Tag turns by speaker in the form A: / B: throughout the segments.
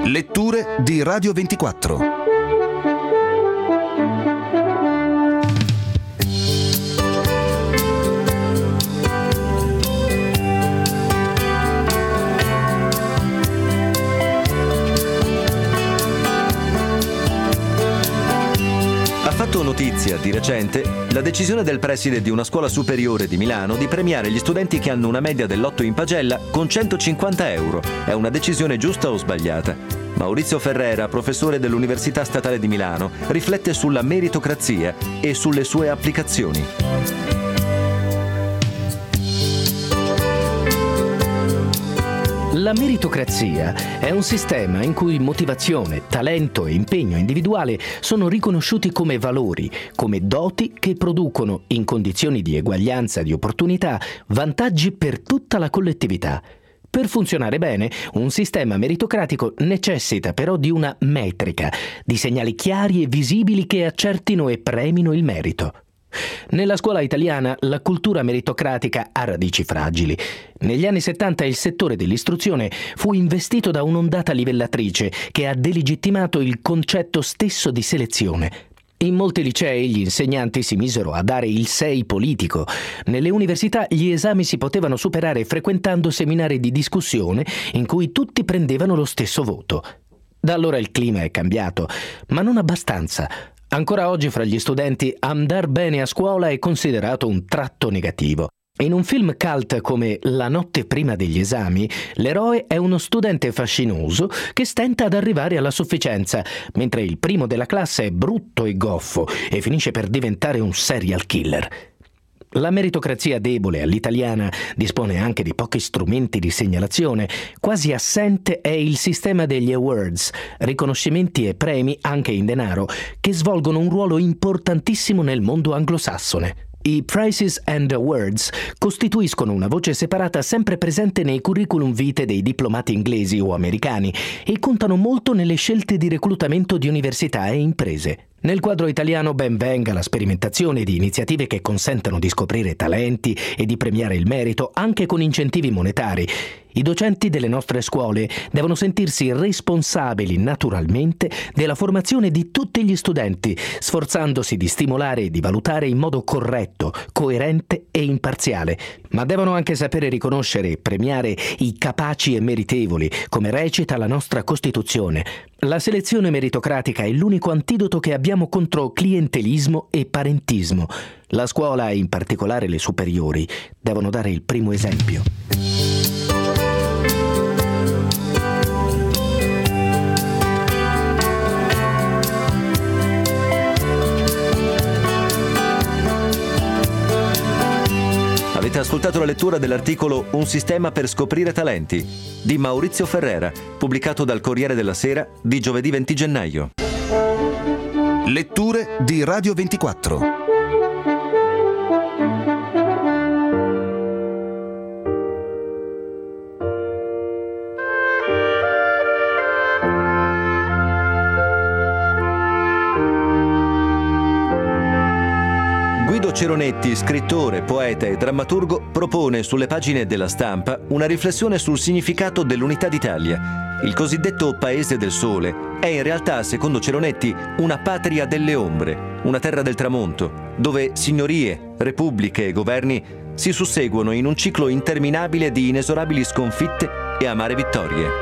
A: Letture di Radio 24.
B: Ha fatto notizia di recente la decisione del preside di una scuola superiore di Milano di premiare gli studenti che hanno una media dell'8 in pagella con 150 euro. È una decisione giusta o sbagliata? Maurizio Ferrera, professore dell'Università Statale di Milano, riflette sulla meritocrazia e sulle sue applicazioni.
C: La meritocrazia è un sistema in cui motivazione, talento e impegno individuale sono riconosciuti come valori, come doti che producono, in condizioni di eguaglianza di opportunità, vantaggi per tutta la collettività. Per funzionare bene, un sistema meritocratico necessita però di una metrica, di segnali chiari e visibili che accertino e premino il merito. Nella scuola italiana la cultura meritocratica ha radici fragili. Negli anni 70 il settore dell'istruzione fu investito da un'ondata livellatrice che ha delegittimato il concetto stesso di selezione. In molti licei gli insegnanti si misero a dare il 6 politico. Nelle università gli esami si potevano superare frequentando seminari di discussione in cui tutti prendevano lo stesso voto. Da allora il clima è cambiato, ma non abbastanza. Ancora oggi fra gli studenti andar bene a scuola è considerato un tratto negativo. In un film cult come La notte prima degli esami, l'eroe è uno studente fascinoso che stenta ad arrivare alla sufficienza, mentre il primo della classe è brutto e goffo e finisce per diventare un serial killer. La meritocrazia debole all'italiana dispone anche di pochi strumenti di segnalazione. Quasi assente è il sistema degli awards, riconoscimenti e premi anche in denaro, che svolgono un ruolo importantissimo nel mondo anglosassone. I Prizes and Awards costituiscono una voce separata sempre presente nei curriculum vitae dei diplomati inglesi o americani e contano molto nelle scelte di reclutamento di università e imprese. Nel quadro italiano ben venga la sperimentazione di iniziative che consentano di scoprire talenti e di premiare il merito anche con incentivi monetari. I docenti delle nostre scuole devono sentirsi responsabili naturalmente della formazione di tutti gli studenti, sforzandosi di stimolare e di valutare in modo corretto, coerente e imparziale, ma devono anche sapere riconoscere e premiare i capaci e meritevoli, come recita la nostra Costituzione. La selezione meritocratica è l'unico antidoto che abbiamo contro clientelismo e parentismo. La scuola, e in particolare le superiori, devono dare il primo esempio.
B: Avete ascoltato la lettura dell'articolo Un sistema per scoprire talenti di Maurizio Ferrera, pubblicato dal Corriere della Sera di giovedì 20 gennaio.
A: Letture di Radio 24.
B: Guido Ceronetti, scrittore, poeta e drammaturgo, propone sulle pagine della Stampa una riflessione sul significato dell'unità d'Italia. Il cosiddetto Paese del Sole è in realtà, secondo Ceronetti, una patria delle ombre, una terra del tramonto, dove signorie, repubbliche e governi si susseguono in un ciclo interminabile di inesorabili sconfitte e amare vittorie.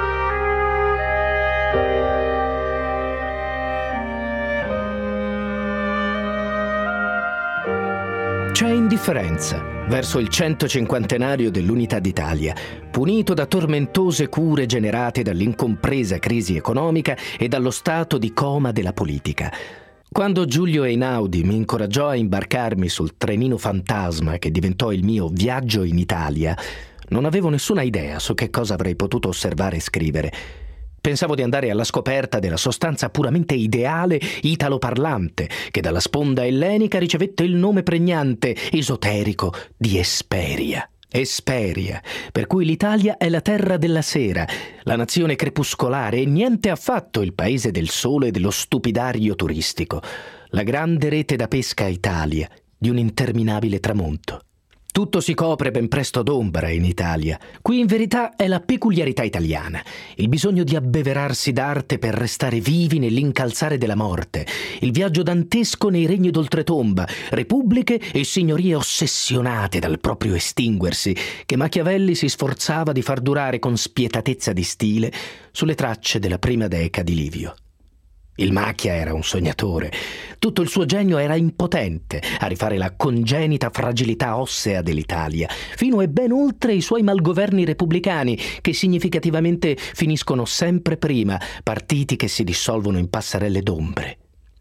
C: C'è indifferenza verso il 150° dell'Unità d'Italia, punito da tormentose cure generate dall'incompresa crisi economica e dallo stato di coma della politica. Quando Giulio Einaudi mi incoraggiò a imbarcarmi sul trenino fantasma che diventò il mio viaggio in Italia, non avevo nessuna idea su che cosa avrei potuto osservare e scrivere. Pensavo di andare alla scoperta della sostanza puramente ideale italo-parlante, che dalla sponda ellenica ricevette il nome pregnante, esoterico, di Esperia. Esperia, per cui l'Italia è la terra della sera, la nazione crepuscolare e niente affatto il paese del sole e dello stupidario turistico, la grande rete da pesca Italia, di un interminabile tramonto. Tutto si copre ben presto d'ombra in Italia. Qui in verità è la peculiarità italiana, il bisogno di abbeverarsi d'arte per restare vivi nell'incalzare della morte, il viaggio dantesco nei regni d'oltretomba, repubbliche e signorie ossessionate dal proprio estinguersi, che Machiavelli si sforzava di far durare con spietatezza di stile sulle tracce della prima Deca di Livio. Il Macchia era un sognatore. Tutto il suo genio era impotente a rifare la congenita fragilità ossea dell'Italia, fino e ben oltre i suoi malgoverni repubblicani, che significativamente finiscono sempre prima, partiti che si dissolvono in passerelle d'ombre.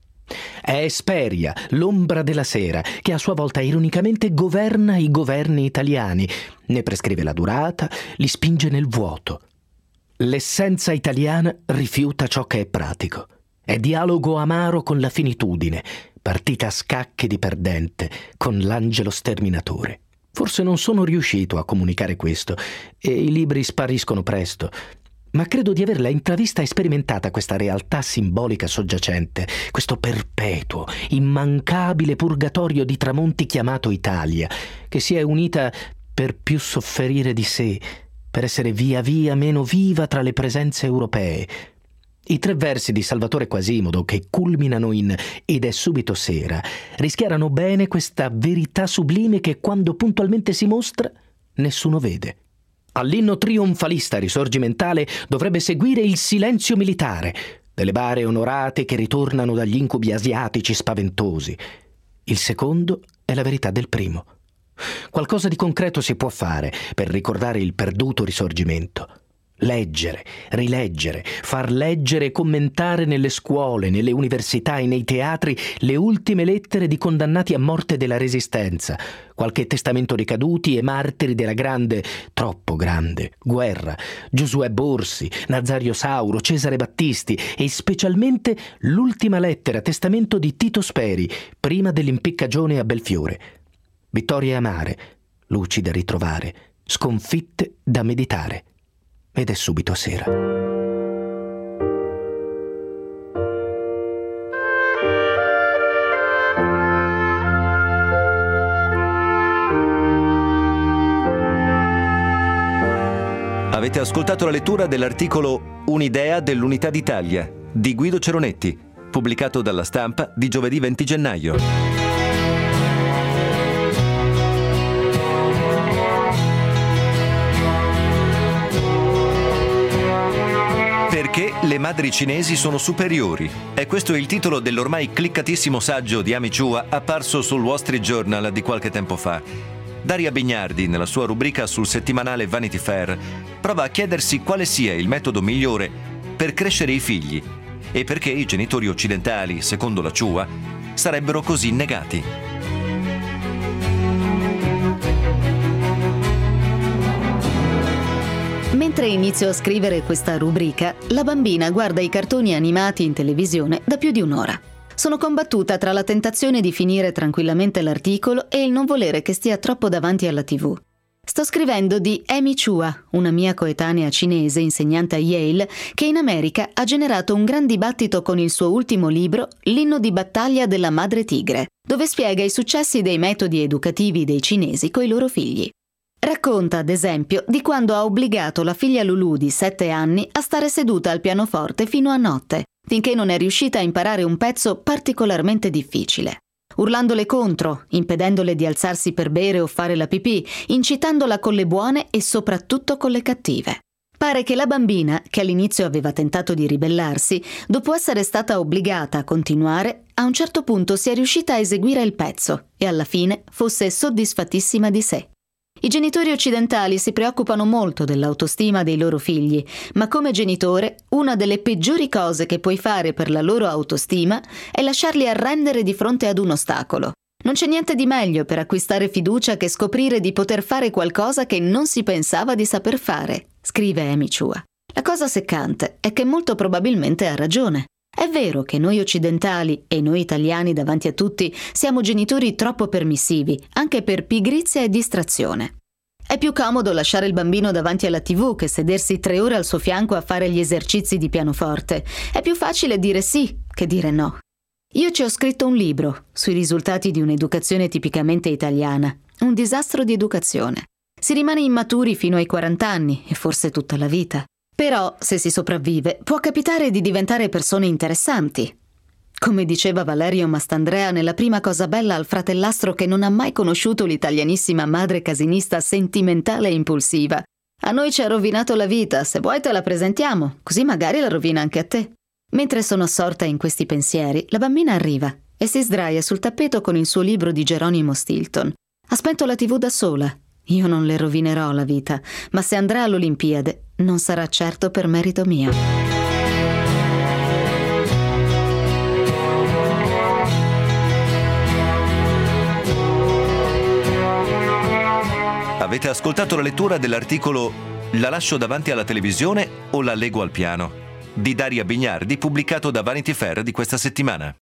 C: È Esperia, l'ombra della sera, che a sua volta ironicamente governa i governi italiani, ne prescrive la durata, li spinge nel vuoto. L'essenza italiana rifiuta ciò che è pratico. È dialogo amaro con la finitudine, partita a scacchi di perdente con l'angelo sterminatore. Forse non sono riuscito a comunicare questo e i libri spariscono presto, ma credo di averla intravista e sperimentata questa realtà simbolica soggiacente, questo perpetuo, immancabile purgatorio di tramonti chiamato Italia, che si è unita per più sofferire di sé, per essere via via meno viva tra le presenze europee. I 3 versi di Salvatore Quasimodo, che culminano in "ed è subito sera", rischiarano bene questa verità sublime che, quando puntualmente si mostra, nessuno vede. All'inno trionfalista risorgimentale dovrebbe seguire il silenzio militare, delle bare onorate che ritornano dagli incubi asiatici spaventosi. Il secondo è la verità del primo. Qualcosa di concreto si può fare per ricordare il perduto risorgimento. Leggere, rileggere, far leggere e commentare nelle scuole, nelle università e nei teatri le ultime lettere di condannati a morte della Resistenza, qualche testamento dei caduti e martiri della grande, troppo grande, guerra, Giosuè Borsi, Nazario Sauro, Cesare Battisti e specialmente l'ultima lettera testamento di Tito Speri, prima dell'impiccagione a Belfiore. Vittorie amare, luci da ritrovare, sconfitte da meditare. Ed è subito sera.
B: Avete ascoltato la lettura dell'articolo Un'idea dell'Unità d'Italia di Guido Ceronetti, pubblicato dalla Stampa di giovedì 20 gennaio. Perché le madri cinesi sono superiori. E questo è il titolo dell'ormai cliccatissimo saggio di Amy Chua apparso sul Wall Street Journal di qualche tempo fa. Daria Bignardi, nella sua rubrica sul settimanale Vanity Fair, prova a chiedersi quale sia il metodo migliore per crescere i figli e perché i genitori occidentali, secondo la Chua, sarebbero così negati.
D: Mentre inizio a scrivere questa rubrica, la bambina guarda i cartoni animati in televisione da più di un'ora. Sono combattuta tra la tentazione di finire tranquillamente l'articolo e il non volere che stia troppo davanti alla TV. Sto scrivendo di Amy Chua, una mia coetanea cinese insegnante a Yale, che in America ha generato un gran dibattito con il suo ultimo libro, L'inno di battaglia della madre tigre, dove spiega i successi dei metodi educativi dei cinesi coi loro figli. Racconta, ad esempio, di quando ha obbligato la figlia Lulu di 7 anni a stare seduta al pianoforte fino a notte, finché non è riuscita a imparare un pezzo particolarmente difficile. Urlandole contro, impedendole di alzarsi per bere o fare la pipì, incitandola con le buone e soprattutto con le cattive. Pare che la bambina, che all'inizio aveva tentato di ribellarsi, dopo essere stata obbligata a continuare, a un certo punto sia riuscita a eseguire il pezzo e alla fine fosse soddisfattissima di sé. I genitori occidentali si preoccupano molto dell'autostima dei loro figli, ma come genitore, una delle peggiori cose che puoi fare per la loro autostima è lasciarli arrendere di fronte ad un ostacolo. Non c'è niente di meglio per acquistare fiducia che scoprire di poter fare qualcosa che non si pensava di saper fare, scrive Amy Chua. La cosa seccante è che molto probabilmente ha ragione. È vero che noi occidentali e noi italiani davanti a tutti siamo genitori troppo permissivi, anche per pigrizia e distrazione. È più comodo lasciare il bambino davanti alla TV che sedersi 3 ore al suo fianco a fare gli esercizi di pianoforte. È più facile dire sì che dire no. Io ci ho scritto un libro sui risultati di un'educazione tipicamente italiana un disastro di educazione. Si rimane immaturi fino ai 40 anni e forse tutta la vita. Però, se si sopravvive, può capitare di diventare persone interessanti. Come diceva Valerio Mastandrea nella prima cosa bella al fratellastro che non ha mai conosciuto l'italianissima madre casinista sentimentale e impulsiva: a noi ci ha rovinato la vita, se vuoi te la presentiamo, così magari la rovina anche a te. Mentre sono assorta in questi pensieri, la bambina arriva e si sdraia sul tappeto con il suo libro di Geronimo Stilton. Ha spento la TV da sola. Io non le rovinerò la vita, ma se andrà all'Olimpiade non sarà certo per merito mio.
B: Avete ascoltato la lettura dell'articolo "La lascio davanti alla televisione o la leggo al piano?" di Daria Bignardi, pubblicato da Vanity Fair di questa settimana.